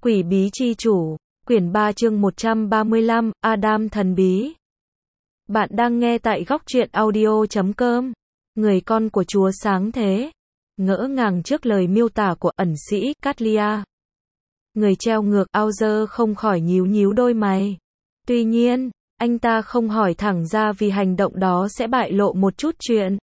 Quỷ bí chi chủ, quyển 3 chương 135, Adam thần bí. Bạn đang nghe tại góc truyện audio.com. Người con của Chúa sáng thế. Ngỡ ngàng trước lời miêu tả của ẩn sĩ Catlia. Người treo ngược Auger không khỏi nhíu nhíu đôi mày. Tuy nhiên, anh ta không hỏi thẳng ra vì hành động đó sẽ bại lộ một chút chuyện.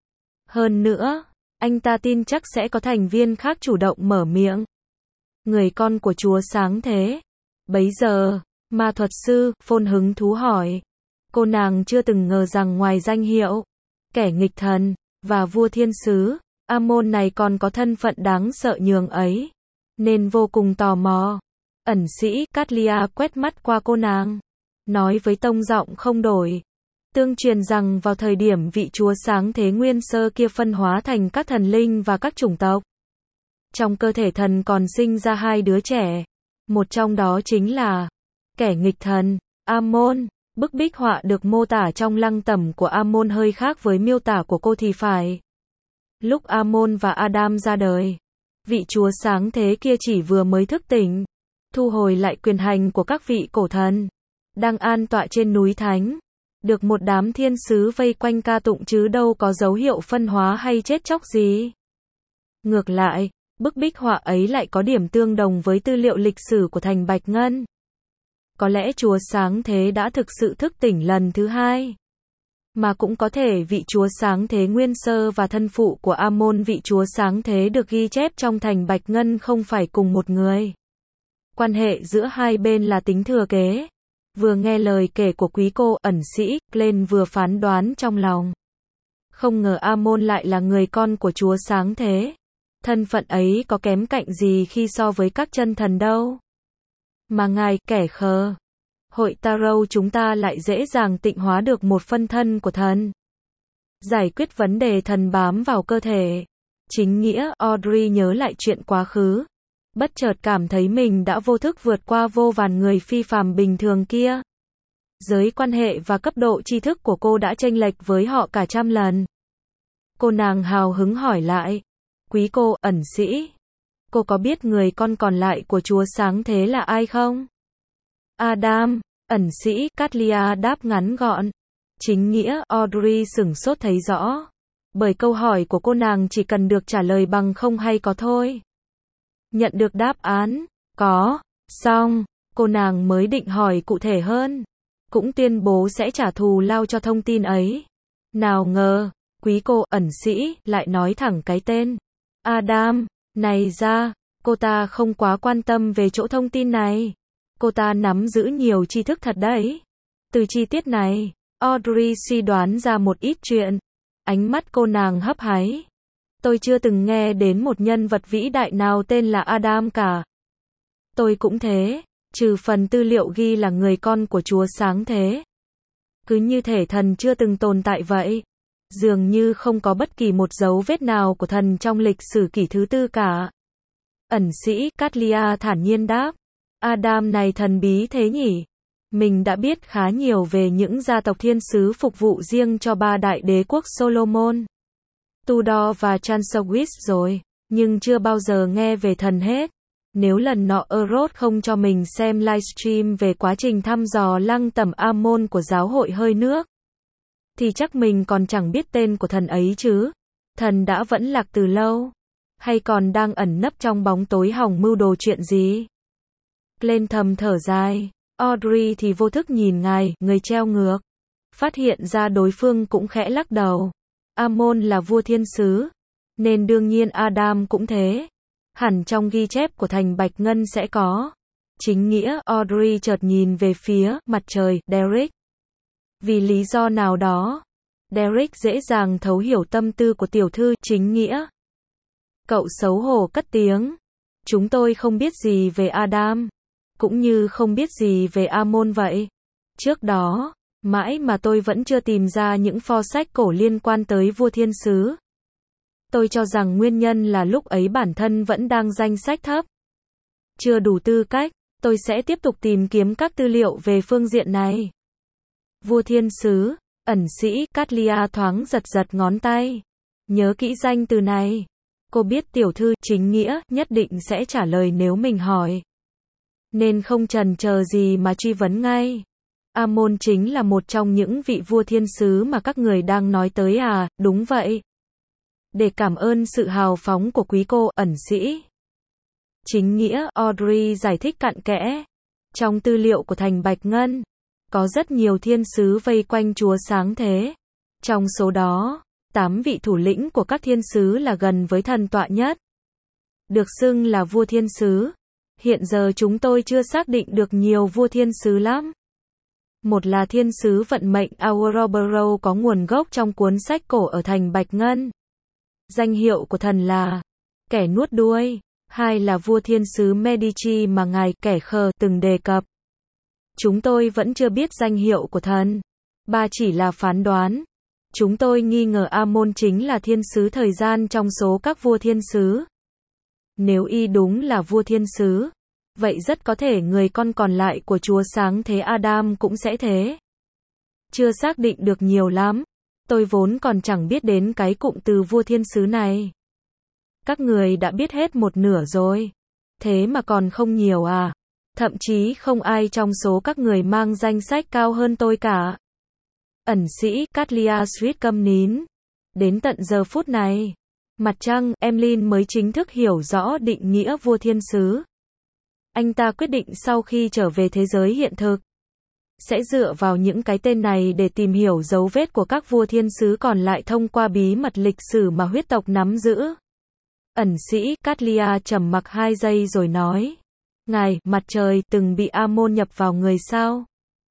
Hơn nữa, anh ta tin chắc sẽ có thành viên khác chủ động mở miệng. Người con của Chúa sáng thế. Bấy giờ, ma thuật sư, phôn hứng thú hỏi. Cô nàng chưa từng ngờ rằng ngoài danh hiệu, kẻ nghịch thần, và vua thiên sứ, Amon này còn có thân phận đáng sợ nhường ấy. Nên vô cùng tò mò. Ẩn sĩ Catlia quét mắt qua cô nàng. Nói với tông giọng không đổi. Tương truyền rằng vào thời điểm vị Chúa sáng thế nguyên sơ kia phân hóa thành các thần linh và các chủng tộc. Trong cơ thể thần còn sinh ra hai đứa trẻ. Một trong đó chính là kẻ nghịch thần, Amon. Bức bích họa được mô tả trong lăng tẩm của Amon hơi khác với miêu tả của cô thì phải. Lúc Amon và Adam ra đời, vị Chúa sáng thế kia chỉ vừa mới thức tỉnh, thu hồi lại quyền hành của các vị cổ thần, đang an tọa trên núi Thánh, được một đám thiên sứ vây quanh ca tụng chứ đâu có dấu hiệu phân hóa hay chết chóc gì. Ngược lại, bức bích họa ấy lại có điểm tương đồng với tư liệu lịch sử của thành Bạch Ngân. Có lẽ Chúa sáng thế đã thực sự thức tỉnh lần thứ hai. Mà cũng có thể vị Chúa sáng thế nguyên sơ và thân phụ của Amon vị Chúa sáng thế được ghi chép trong thành Bạch Ngân không phải cùng một người. Quan hệ giữa hai bên là tính thừa kế. Vừa nghe lời kể của quý cô ẩn sĩ, Glenn vừa phán đoán trong lòng. Không ngờ Amon lại là người con của Chúa sáng thế. Thân phận ấy có kém cạnh gì khi so với các chân thần đâu. Mà ngài, kẻ khờ. Hội Tarot chúng ta lại dễ dàng tịnh hóa được một phân thân của thần. Giải quyết vấn đề thần bám vào cơ thể. Chính nghĩa, Audrey nhớ lại chuyện quá khứ. Bất chợt cảm thấy mình đã vô thức vượt qua vô vàn người phi phàm bình thường kia. Giới quan hệ và cấp độ tri thức của cô đã chênh lệch với họ cả trăm lần. Cô nàng hào hứng hỏi lại. Quý cô, ẩn sĩ. Cô có biết người con còn lại của Chúa sáng thế là ai không? Adam, ẩn sĩ Catlia đáp ngắn gọn. Chính nghĩa, Audrey sửng sốt thấy rõ. Bởi câu hỏi của cô nàng chỉ cần được trả lời bằng không hay có thôi. Nhận được đáp án, có, xong, cô nàng mới định hỏi cụ thể hơn. Cũng tuyên bố sẽ trả thù lao cho thông tin ấy. Nào ngờ, quý cô ẩn sĩ lại nói thẳng cái tên. Adam, này ra, cô ta không quá quan tâm về chỗ thông tin này. Cô ta nắm giữ nhiều tri thức thật đấy. Từ chi tiết này, Audrey suy đoán ra một ít chuyện. Ánh mắt cô nàng hấp háy. Tôi chưa từng nghe đến một nhân vật vĩ đại nào tên là Adam cả. Tôi cũng thế, trừ phần tư liệu ghi là người con của Chúa sáng thế. Cứ như thể thần chưa từng tồn tại vậy. Dường như không có bất kỳ một dấu vết nào của thần trong lịch sử kỷ thứ tư cả. Ẩn sĩ Catlia thản nhiên đáp. Adam này thần bí thế nhỉ? Mình đã biết khá nhiều về những gia tộc thiên sứ phục vụ riêng cho ba đại đế quốc Solomon, Tudor và Chancellor rồi, nhưng chưa bao giờ nghe về thần hết. Nếu lần nọ Erod không cho mình xem livestream về quá trình thăm dò lăng tẩm Amon của giáo hội hơi nước, thì chắc mình còn chẳng biết tên của thần ấy chứ. Thần đã vẫn lạc từ lâu, hay còn đang ẩn nấp trong bóng tối hòng mưu đồ chuyện gì? Lên thầm thở dài. Audrey thì vô thức nhìn ngài, người treo ngược. Phát hiện ra đối phương cũng khẽ lắc đầu. Amon là vua thiên sứ, nên đương nhiên Adam cũng thế. Hẳn trong ghi chép của thành Bạch Ngân sẽ có. Chính nghĩa, Audrey chợt nhìn về phía mặt trời, Derek. Vì lý do nào đó, Derek dễ dàng thấu hiểu tâm tư của tiểu thư chính nghĩa. Cậu xấu hổ cất tiếng. Chúng tôi không biết gì về Adam, cũng như không biết gì về Amon vậy. Trước đó, mãi mà tôi vẫn chưa tìm ra những pho sách cổ liên quan tới vua thiên sứ. Tôi cho rằng nguyên nhân là lúc ấy bản thân vẫn đang danh sách thấp. Chưa đủ tư cách, tôi sẽ tiếp tục tìm kiếm các tư liệu về phương diện này. Vua thiên sứ, ẩn sĩ Catlia thoáng giật giật ngón tay. Nhớ kỹ danh từ này. Cô biết tiểu thư chính nghĩa nhất định sẽ trả lời nếu mình hỏi. nên không chần chờ gì mà truy vấn ngay. Amon chính là một trong những vị vua thiên sứ mà các người đang nói tới à? Đúng vậy. Để cảm ơn sự hào phóng của quý cô, ẩn sĩ chính nghĩa, Audrey giải thích cặn kẽ. Trong tư liệu của Thành Bạch Ngân, có rất nhiều thiên sứ vây quanh Chúa Sáng Thế. Trong số đó, 8 vị thủ lĩnh của các thiên sứ là gần với thần tọa nhất, được xưng là vua thiên sứ. Hiện giờ chúng tôi chưa xác định được nhiều vua thiên sứ lắm. Một là thiên sứ vận mệnh Ouroboros có nguồn gốc trong cuốn sách cổ ở Thành Bạch Ngân. Danh hiệu của thần là kẻ nuốt đuôi. Hai là vua thiên sứ Medici mà ngài kẻ khờ từng đề cập. Chúng tôi vẫn chưa biết danh hiệu của thần. Ba chỉ là phán đoán. Chúng tôi nghi ngờ Amon chính là thiên sứ thời gian trong số các vua thiên sứ. Nếu y đúng là vua thiên sứ, vậy rất có thể người con còn lại của Chúa Sáng Thế Adam cũng sẽ thế. Chưa xác định được nhiều lắm. Tôi vốn còn chẳng biết đến cái cụm từ vua thiên sứ này. Các người đã biết hết một nửa rồi. Thế mà còn không nhiều à? Thậm chí không ai trong số các người mang danh sách cao hơn tôi cả. Ẩn sĩ Catlia Sweet câm nín. Đến tận giờ phút này, mặt trăng, Emlyn mới chính thức hiểu rõ định nghĩa vua thiên sứ. Anh ta quyết định sau khi trở về thế giới hiện thực, sẽ dựa vào những cái tên này để tìm hiểu dấu vết của các vua thiên sứ còn lại thông qua bí mật lịch sử mà huyết tộc nắm giữ. Ẩn sĩ Catlia trầm mặc 2 giây rồi nói. Ngài, mặt trời, từng bị Amon nhập vào người sao?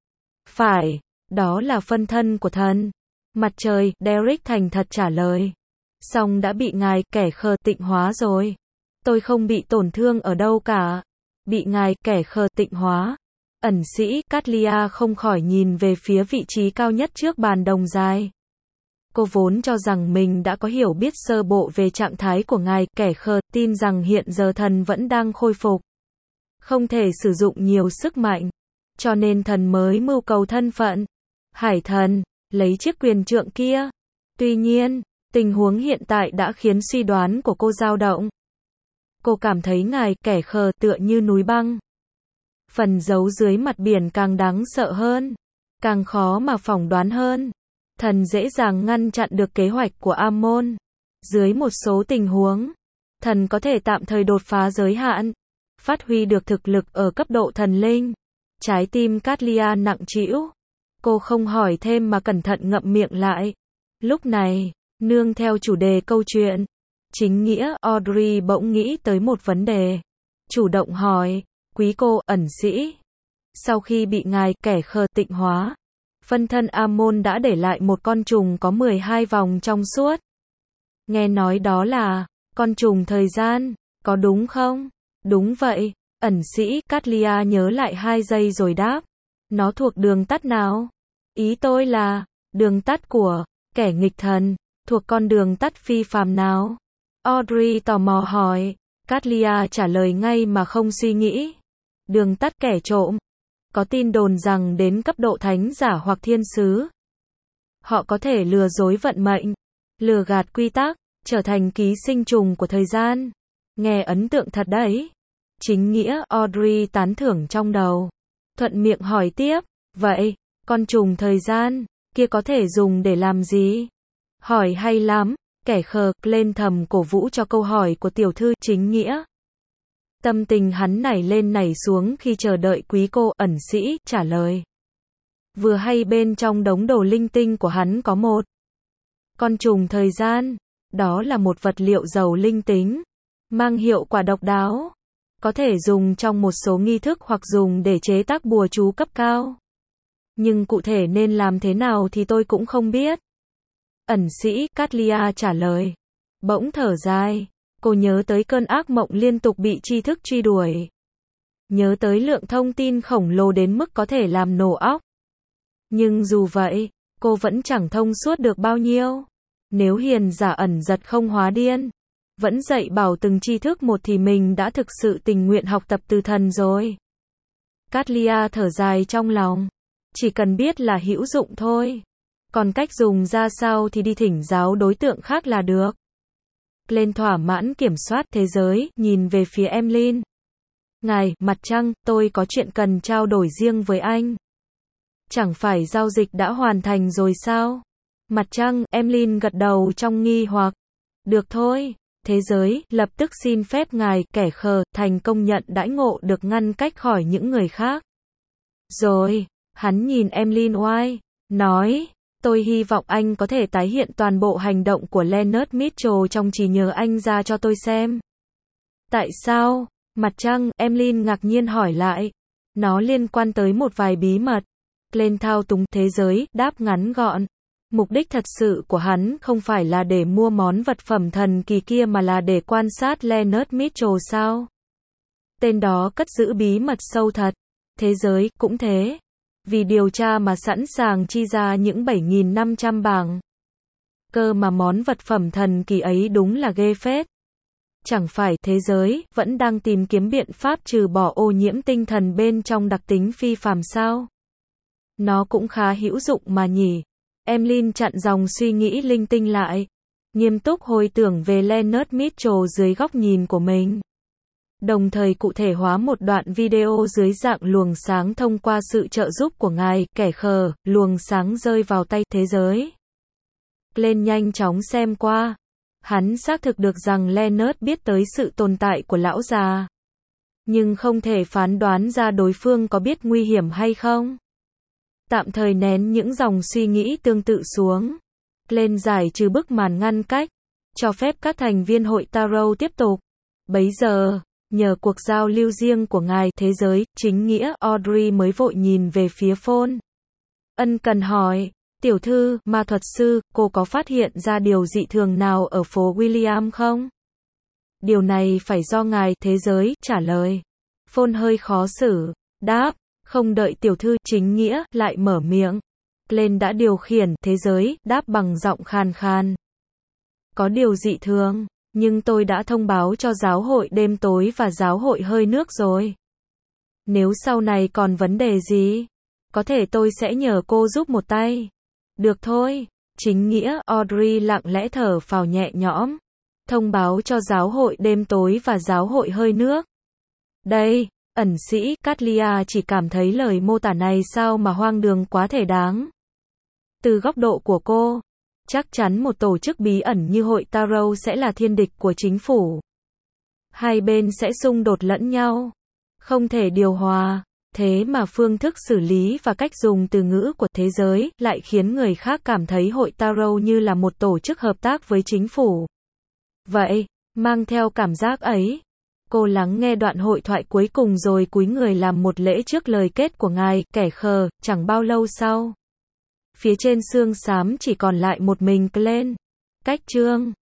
Phải, đó là phân thân của thần. Mặt trời, Derek thành thật trả lời. Song đã bị ngài, kẻ khờ, tịnh hóa rồi. Tôi không bị tổn thương ở đâu cả. Bị ngài, kẻ khờ, tịnh hóa. Ẩn sĩ Catlia không khỏi nhìn về phía vị trí cao nhất trước bàn đồng dài. Cô vốn cho rằng mình đã có hiểu biết sơ bộ về trạng thái của ngài, kẻ khờ, tin rằng hiện giờ thần vẫn đang khôi phục. Không thể sử dụng nhiều sức mạnh. Cho nên thần mới mưu cầu thân phận hải thần, lấy chiếc quyền trượng kia. Tuy nhiên, tình huống hiện tại đã khiến suy đoán của cô dao động. Cô cảm thấy ngài, kẻ khờ, tựa như núi băng. Phần giấu dưới mặt biển càng đáng sợ hơn, càng khó mà phỏng đoán hơn. Thần dễ dàng ngăn chặn được kế hoạch của Amon. Dưới một số tình huống, thần có thể tạm thời đột phá giới hạn, phát huy được thực lực ở cấp độ thần linh. Trái tim Catlia nặng trĩu. Cô không hỏi thêm mà cẩn thận ngậm miệng lại. Lúc này, nương theo chủ đề câu chuyện, chính nghĩa, Audrey bỗng nghĩ tới một vấn đề. Chủ động hỏi, quý cô, ẩn sĩ. Sau khi bị ngài, kẻ khờ, tịnh hóa, phân thân Amon đã để lại một con trùng có 12 vòng trong suốt. Nghe nói đó là con trùng thời gian, có đúng không? Đúng vậy, ẩn sĩ Catlia nhớ lại 2 giây rồi đáp. Nó thuộc đường tắt nào? Ý tôi là đường tắt của kẻ nghịch thần, thuộc con đường tắt phi phàm nào? Audrey tò mò hỏi. Catlia trả lời ngay mà không suy nghĩ. Đường tắt kẻ trộm. Có tin đồn rằng đến cấp độ thánh giả hoặc thiên sứ, họ có thể lừa dối vận mệnh, lừa gạt quy tắc, trở thành ký sinh trùng của thời gian. Nghe ấn tượng thật đấy. Chính nghĩa, Audrey tán thưởng trong đầu. Thuận miệng hỏi tiếp, vậy, con trùng thời gian kia có thể dùng để làm gì? Hỏi hay lắm, kẻ khờ, lên thầm cổ vũ cho câu hỏi của tiểu thư chính nghĩa. Tâm tình hắn nảy lên nảy xuống khi chờ đợi quý cô, ẩn sĩ, trả lời. Vừa hay bên trong đống đồ linh tinh của hắn có một con trùng thời gian. Đó là một vật liệu giàu linh tính, mang hiệu quả độc đáo. Có thể dùng trong một số nghi thức hoặc dùng để chế tác bùa chú cấp cao. Nhưng cụ thể nên làm thế nào thì tôi cũng không biết. Ẩn sĩ Catlia trả lời. Bỗng thở dài. Cô nhớ tới cơn ác mộng liên tục bị tri thức truy đuổi. Nhớ tới lượng thông tin khổng lồ đến mức có thể làm nổ óc. Nhưng dù vậy, cô vẫn chẳng thông suốt được bao nhiêu. Nếu hiền giả ẩn giật không hóa điên, vẫn dạy bảo từng tri thức một thì mình đã thực sự tình nguyện học tập từ thần rồi. Catlia thở dài trong lòng. Chỉ cần biết là hữu dụng thôi. Còn cách dùng ra sao thì đi thỉnh giáo đối tượng khác là được. Lên thỏa mãn kiểm soát thế giới, nhìn về phía Emlyn. Ngài, mặt trăng, tôi có chuyện cần trao đổi riêng với anh. Chẳng phải giao dịch đã hoàn thành rồi sao? Mặt trăng, Emlyn gật đầu trong nghi hoặc. Được thôi. Thế giới, lập tức xin phép ngài, kẻ khờ, thành công nhận đãi ngộ được ngăn cách khỏi những người khác. Rồi, hắn nhìn Emlyn White, nói, tôi hy vọng anh có thể tái hiện toàn bộ hành động của Leonard Mitchell trong trí nhớ anh ra cho tôi xem. Tại sao? Mặt trăng, Emlyn ngạc nhiên hỏi lại. Nó liên quan tới một vài bí mật. Glenn thao túng thế giới, đáp ngắn gọn. Mục đích thật sự của hắn không phải là để mua món vật phẩm thần kỳ kia mà là để quan sát Leonard Mitchell sao? Tên đó cất giữ bí mật sâu thật. Thế giới cũng thế. Vì điều tra mà sẵn sàng chi ra những 7.500 bảng. Cơ mà món vật phẩm thần kỳ ấy đúng là ghê phết. Chẳng phải thế giới vẫn đang tìm kiếm biện pháp trừ bỏ ô nhiễm tinh thần bên trong đặc tính phi phàm sao? Nó cũng khá hữu dụng mà nhỉ. Emlyn chặn dòng suy nghĩ linh tinh lại. Nghiêm túc hồi tưởng về Leonard Mitchell dưới góc nhìn của mình. Đồng thời cụ thể hóa một đoạn video dưới dạng luồng sáng thông qua sự trợ giúp của ngài, kẻ khờ, luồng sáng rơi vào tay thế giới. Glenn nhanh chóng xem qua. Hắn xác thực được rằng Leonard biết tới sự tồn tại của lão già. Nhưng không thể phán đoán ra đối phương có biết nguy hiểm hay không. Tạm thời nén những dòng suy nghĩ tương tự xuống. Glenn giải trừ bức màn ngăn cách. Cho phép các thành viên hội Tarot tiếp tục. Bấy giờ, nhờ cuộc giao lưu riêng của ngài thế giới, chính nghĩa, Audrey mới vội nhìn về phía phone. Ân cần hỏi, tiểu thư, ma thuật sư, cô có phát hiện ra điều dị thường nào ở phố William không? Điều này phải do ngài thế giới trả lời. Phone hơi khó xử, đáp, không đợi tiểu thư chính nghĩa lại mở miệng. Glenn đã điều khiển thế giới, đáp bằng giọng khàn khàn. Có điều dị thường, nhưng tôi đã thông báo cho giáo hội đêm tối và giáo hội hơi nước rồi. Nếu sau này còn vấn đề gì, có thể tôi sẽ nhờ cô giúp một tay. Được thôi, chính nghĩa, Audrey lặng lẽ thở phào nhẹ nhõm. Thông báo cho giáo hội đêm tối và giáo hội hơi nước. Đây, ẩn sĩ, Catlia chỉ cảm thấy lời mô tả này sao mà hoang đường quá thể đáng. Từ góc độ của cô, chắc chắn một tổ chức bí ẩn như hội Tarot sẽ là thiên địch của chính phủ. Hai bên sẽ xung đột lẫn nhau. Không thể điều hòa. Thế mà phương thức xử lý và cách dùng từ ngữ của thế giới lại khiến người khác cảm thấy hội Tarot như là một tổ chức hợp tác với chính phủ. Vậy, mang theo cảm giác ấy, cô lắng nghe đoạn hội thoại cuối cùng rồi cúi người làm một lễ trước lời kết của ngài, kẻ khờ. Chẳng bao lâu sau, phía trên xương xám chỉ còn lại một mình Glenn. Cách chương